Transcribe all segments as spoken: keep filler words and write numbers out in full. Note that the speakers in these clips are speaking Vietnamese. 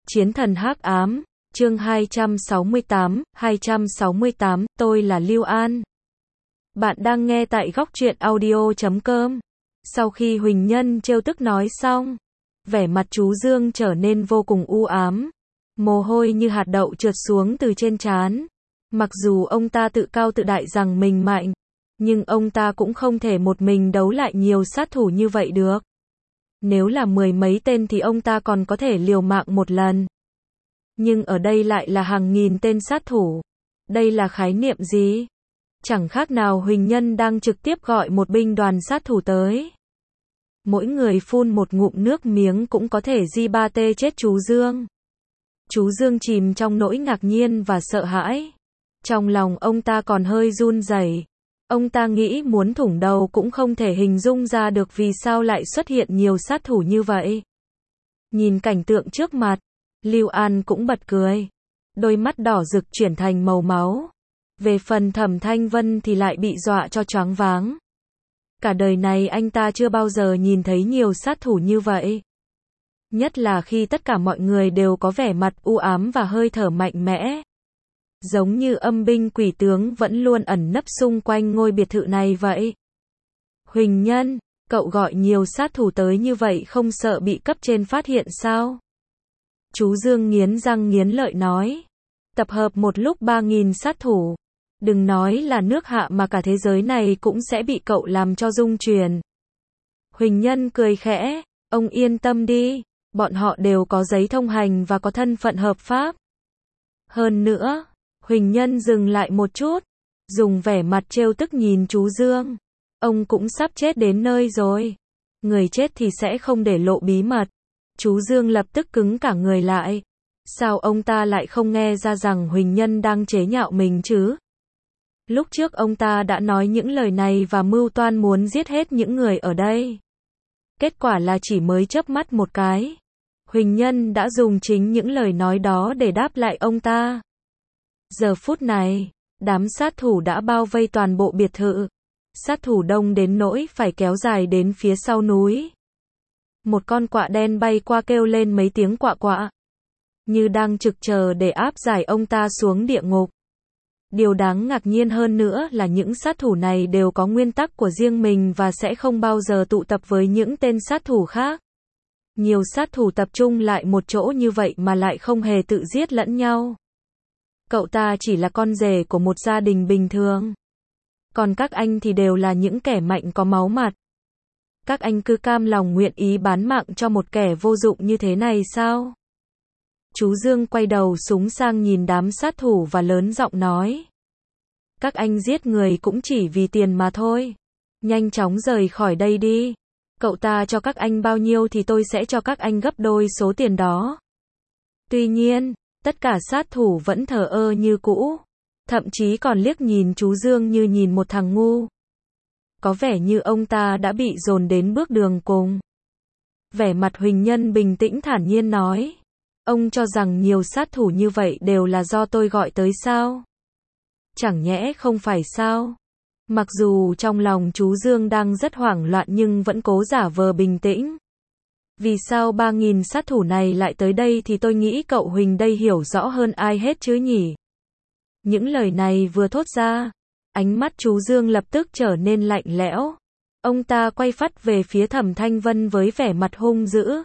Chiến thần hắc ám, chương hai trăm sáu mươi tám, hai trăm sáu mươi tám, tôi là Lưu An. Bạn đang nghe tại góc truyện audio chấm com. Sau khi Huỳnh Nhân trêu tức nói xong, vẻ mặt chú Dương trở nên vô cùng u ám. Mồ hôi như hạt đậu trượt xuống từ trên trán. Mặc dù ông ta tự cao tự đại rằng mình mạnh, nhưng ông ta cũng không thể một mình đấu lại nhiều sát thủ như vậy được. Nếu là mười mấy tên thì ông ta còn có thể liều mạng một lần. Nhưng ở đây lại là hàng nghìn tên sát thủ. Đây là khái niệm gì? Chẳng khác nào Huỳnh Nhân đang trực tiếp gọi một binh đoàn sát thủ tới. Mỗi người phun một ngụm nước miếng cũng có thể di ba tê chết chú Dương. Chú Dương chìm trong nỗi ngạc nhiên và sợ hãi. Trong lòng ông ta còn hơi run rẩy. Ông ta nghĩ muốn thủng đầu cũng không thể hình dung ra được vì sao lại xuất hiện nhiều sát thủ như vậy. Nhìn cảnh tượng trước mặt, Lưu An cũng bật cười. Đôi mắt đỏ rực chuyển thành màu máu. Về phần Thẩm Thanh Vân thì lại bị dọa cho choáng váng. Cả đời này anh ta chưa bao giờ nhìn thấy nhiều sát thủ như vậy. Nhất là khi tất cả mọi người đều có vẻ mặt u ám và hơi thở mạnh mẽ. Giống như âm binh quỷ tướng vẫn luôn ẩn nấp xung quanh ngôi biệt thự này vậy. Huỳnh Nhân, cậu gọi nhiều sát thủ tới như vậy không sợ bị cấp trên phát hiện sao? Chú Dương nghiến răng nghiến lợi nói. Tập hợp một lúc ba nghìn sát thủ. Đừng nói là nước Hạ mà cả thế giới này cũng sẽ bị cậu làm cho rung chuyển. Huỳnh Nhân cười khẽ. Ông yên tâm đi. Bọn họ đều có giấy thông hành và có thân phận hợp pháp. Hơn nữa, Huỳnh Nhân dừng lại một chút, dùng vẻ mặt trêu tức nhìn chú Dương. Ông cũng sắp chết đến nơi rồi. Người chết thì sẽ không để lộ bí mật. Chú Dương lập tức cứng cả người lại. Sao ông ta lại không nghe ra rằng Huỳnh Nhân đang chế nhạo mình chứ? Lúc trước ông ta đã nói những lời này và mưu toan muốn giết hết những người ở đây. Kết quả là chỉ mới chớp mắt một cái, Huỳnh Nhân đã dùng chính những lời nói đó để đáp lại ông ta. Giờ phút này, đám sát thủ đã bao vây toàn bộ biệt thự. Sát thủ đông đến nỗi phải kéo dài đến phía sau núi. Một con quạ đen bay qua kêu lên mấy tiếng quạ quạ, như đang trực chờ để áp giải ông ta xuống địa ngục. Điều đáng ngạc nhiên hơn nữa là những sát thủ này đều có nguyên tắc của riêng mình và sẽ không bao giờ tụ tập với những tên sát thủ khác. Nhiều sát thủ tập trung lại một chỗ như vậy mà lại không hề tự giết lẫn nhau. Cậu ta chỉ là con rể của một gia đình bình thường. Còn các anh thì đều là những kẻ mạnh có máu mặt. Các anh cứ cam lòng nguyện ý bán mạng cho một kẻ vô dụng như thế này sao? Chú Dương quay đầu súng sang nhìn đám sát thủ và lớn giọng nói. Các anh giết người cũng chỉ vì tiền mà thôi. Nhanh chóng rời khỏi đây đi. Cậu ta cho các anh bao nhiêu thì tôi sẽ cho các anh gấp đôi số tiền đó. Tuy nhiên, tất cả sát thủ vẫn thờ ơ như cũ. Thậm chí còn liếc nhìn chú Dương như nhìn một thằng ngu. Có vẻ như ông ta đã bị dồn đến bước đường cùng. Vẻ mặt Huỳnh Nhân bình tĩnh thản nhiên nói. Ông cho rằng nhiều sát thủ như vậy đều là do tôi gọi tới sao? Chẳng nhẽ không phải sao? Mặc dù trong lòng chú Dương đang rất hoảng loạn nhưng vẫn cố giả vờ bình tĩnh. Vì sao ba nghìn sát thủ này lại tới đây thì tôi nghĩ cậu Huỳnh đây hiểu rõ hơn ai hết chứ nhỉ? Những lời này vừa thốt ra, ánh mắt chú Dương lập tức trở nên lạnh lẽo. Ông ta quay phắt về phía Thẩm Thanh Vân với vẻ mặt hung dữ.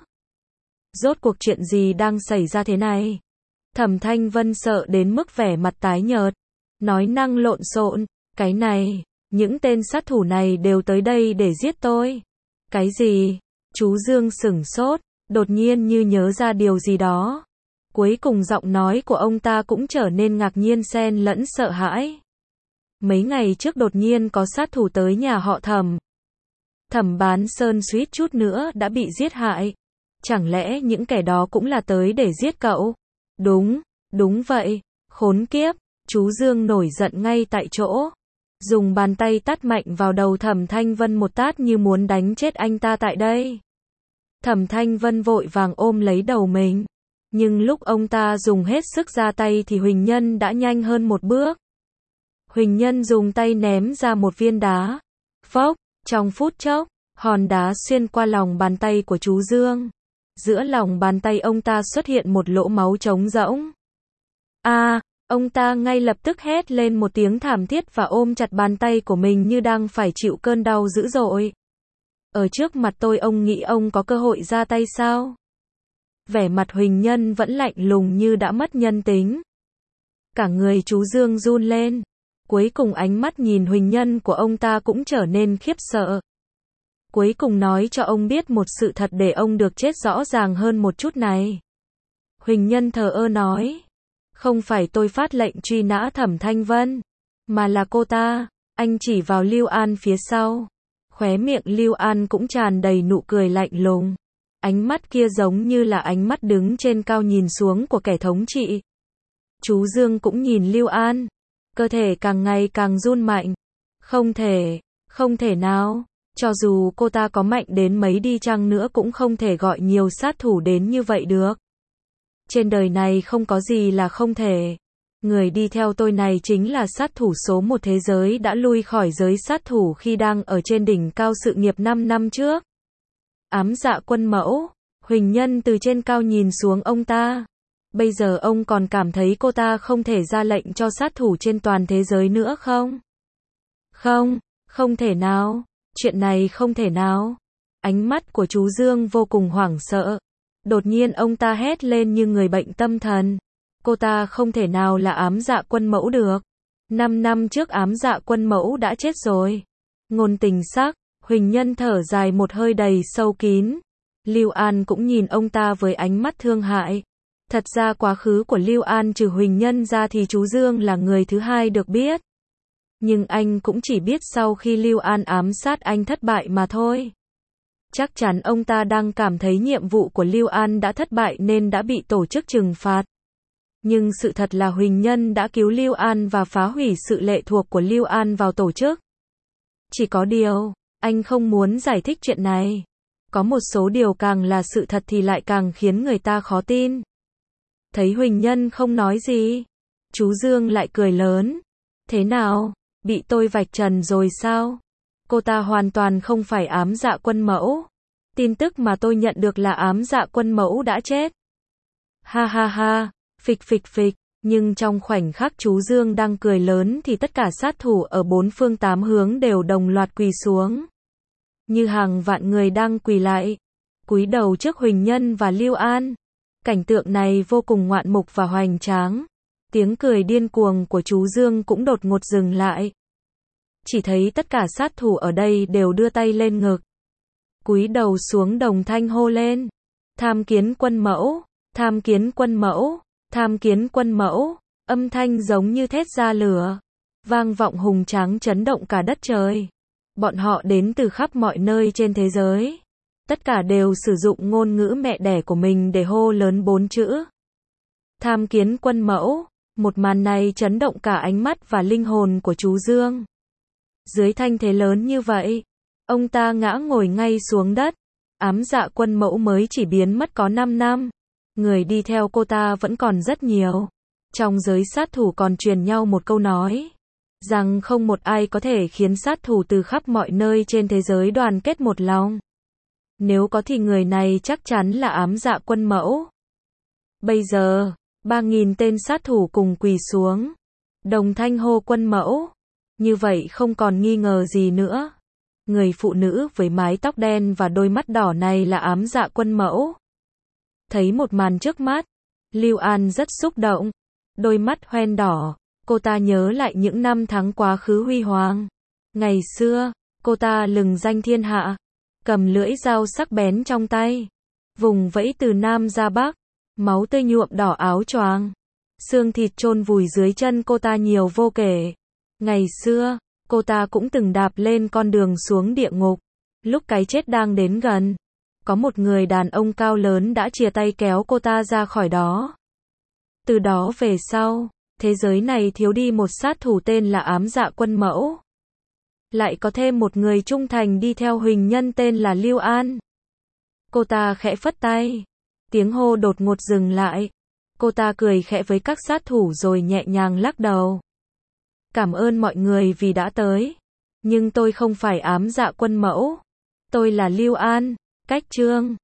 Rốt cuộc chuyện gì đang xảy ra thế này? Thẩm Thanh Vân sợ đến mức vẻ mặt tái nhợt, nói năng lộn xộn, cái này, những tên sát thủ này đều tới đây để giết tôi. Cái gì? Chú Dương sửng sốt, đột nhiên như nhớ ra điều gì đó. Cuối cùng giọng nói của ông ta cũng trở nên ngạc nhiên xen lẫn sợ hãi. Mấy ngày trước đột nhiên có sát thủ tới nhà họ Thẩm. Thẩm Bán Sơn suýt chút nữa đã bị giết hại. Chẳng lẽ những kẻ đó cũng là tới để giết cậu? Đúng, đúng vậy. Khốn kiếp, chú Dương nổi giận ngay tại chỗ. Dùng bàn tay tát mạnh vào đầu Thẩm Thanh Vân một tát như muốn đánh chết anh ta tại đây. Thẩm Thanh Vân vội vàng ôm lấy đầu mình. Nhưng lúc ông ta dùng hết sức ra tay thì Huỳnh Nhân đã nhanh hơn một bước. Huỳnh Nhân dùng tay ném ra một viên đá. Phốc, trong phút chốc, hòn đá xuyên qua lòng bàn tay của chú Dương. Giữa lòng bàn tay ông ta xuất hiện một lỗ máu trống rỗng. A, à, ông ta ngay lập tức hét lên một tiếng thảm thiết và ôm chặt bàn tay của mình như đang phải chịu cơn đau dữ dội. Ở trước mặt tôi ông nghĩ ông có cơ hội ra tay sao? Vẻ mặt Huỳnh Nhân vẫn lạnh lùng như đã mất nhân tính. Cả người chú Dương run lên. Cuối cùng ánh mắt nhìn Huỳnh Nhân của ông ta cũng trở nên khiếp sợ. Cuối cùng nói cho ông biết một sự thật để ông được chết rõ ràng hơn một chút này. Huỳnh Nhân thờ ơ nói. Không phải tôi phát lệnh truy nã Thẩm Thanh Vân, mà là cô ta. Anh chỉ vào Lưu An phía sau. Khóe miệng Lưu An cũng tràn đầy nụ cười lạnh lùng. Ánh mắt kia giống như là ánh mắt đứng trên cao nhìn xuống của kẻ thống trị. Chú Dương cũng nhìn Lưu An. Cơ thể càng ngày càng run mạnh. Không thể, không thể nào. Cho dù cô ta có mạnh đến mấy đi chăng nữa cũng không thể gọi nhiều sát thủ đến như vậy được. Trên đời này không có gì là không thể. Người đi theo tôi này chính là sát thủ số một thế giới đã lui khỏi giới sát thủ khi đang ở trên đỉnh cao sự nghiệp năm năm trước. Ám Dạ Quân Mẫu. Huỳnh Nhân từ trên cao nhìn xuống ông ta. Bây giờ ông còn cảm thấy cô ta không thể ra lệnh cho sát thủ trên toàn thế giới nữa không? Không, không thể nào. Chuyện này không thể nào. Ánh mắt của chú Dương vô cùng hoảng sợ. Đột nhiên ông ta hét lên như người bệnh tâm thần. Cô ta không thể nào là Ám Dạ Quân Mẫu được. Năm năm trước Ám Dạ Quân Mẫu đã chết rồi. Ngôn tình sắc. Huỳnh Nhân thở dài một hơi đầy sâu kín. Lưu An cũng nhìn ông ta với ánh mắt thương hại. Thật ra quá khứ của Lưu An trừ Huỳnh Nhân ra thì chú Dương là người thứ hai được biết. Nhưng anh cũng chỉ biết sau khi Lưu An ám sát anh thất bại mà thôi. Chắc chắn ông ta đang cảm thấy nhiệm vụ của Lưu An đã thất bại nên đã bị tổ chức trừng phạt. Nhưng sự thật là Huỳnh Nhân đã cứu Lưu An và phá hủy sự lệ thuộc của Lưu An vào tổ chức. Chỉ có điều, anh không muốn giải thích chuyện này. Có một số điều càng là sự thật thì lại càng khiến người ta khó tin. Thấy Huỳnh Nhân không nói gì, chú Dương lại cười lớn. Thế nào, bị tôi vạch trần rồi sao? Cô ta hoàn toàn không phải Ám Dạ Quân Mẫu. Tin tức mà tôi nhận được là Ám Dạ Quân Mẫu đã chết. Ha ha ha, phịch phịch phịch. Nhưng trong khoảnh khắc chú Dương đang cười lớn thì tất cả sát thủ ở bốn phương tám hướng đều đồng loạt quỳ xuống. Như hàng vạn người đang quỳ lại, cúi đầu trước Huỳnh Nhân và Lưu An. Cảnh tượng này vô cùng ngoạn mục và hoành tráng. Tiếng cười điên cuồng của chú Dương cũng đột ngột dừng lại. Chỉ thấy tất cả sát thủ ở đây đều đưa tay lên ngực, cúi đầu xuống đồng thanh hô lên. Tham kiến Quân Mẫu, tham kiến Quân Mẫu, tham kiến Quân Mẫu. Âm thanh giống như thét ra lửa, vang vọng hùng tráng chấn động cả đất trời. Bọn họ đến từ khắp mọi nơi trên thế giới. Tất cả đều sử dụng ngôn ngữ mẹ đẻ của mình để hô lớn bốn chữ. Tham kiến Quân Mẫu. Một màn này chấn động cả ánh mắt và linh hồn của chú Dương. Dưới thanh thế lớn như vậy, ông ta ngã ngồi ngay xuống đất. Ám Dạ Quân Mẫu mới chỉ biến mất có năm năm. Người đi theo cô ta vẫn còn rất nhiều. Trong giới sát thủ còn truyền nhau một câu nói, rằng không một ai có thể khiến sát thủ từ khắp mọi nơi trên thế giới đoàn kết một lòng. Nếu có thì người này chắc chắn là Ám Dạ Quân Mẫu. Bây giờ, ba nghìn tên sát thủ cùng quỳ xuống, đồng thanh hô Quân Mẫu. Như vậy không còn nghi ngờ gì nữa. Người phụ nữ với mái tóc đen và đôi mắt đỏ này là Ám Dạ Quân Mẫu. Thấy một màn trước mắt, Lưu An rất xúc động. Đôi mắt hoen đỏ, cô ta nhớ lại những năm tháng quá khứ huy hoàng. Ngày xưa, cô ta lừng danh thiên hạ, cầm lưỡi dao sắc bén trong tay, vùng vẫy từ Nam ra Bắc, máu tươi nhuộm đỏ áo choàng, xương thịt chôn vùi dưới chân cô ta nhiều vô kể. Ngày xưa, cô ta cũng từng đạp lên con đường xuống địa ngục. Lúc cái chết đang đến gần, có một người đàn ông cao lớn đã chìa tay kéo cô ta ra khỏi đó. Từ đó về sau, thế giới này thiếu đi một sát thủ tên là Ám Dạ Quân Mẫu. Lại có thêm một người trung thành đi theo Huỳnh Nhân tên là Lưu An. Cô ta khẽ phất tay. Tiếng hô đột ngột dừng lại. Cô ta cười khẽ với các sát thủ rồi nhẹ nhàng lắc đầu. Cảm ơn mọi người vì đã tới. Nhưng tôi không phải Ám Dạ Quân Mẫu. Tôi là Lưu An. Cách chương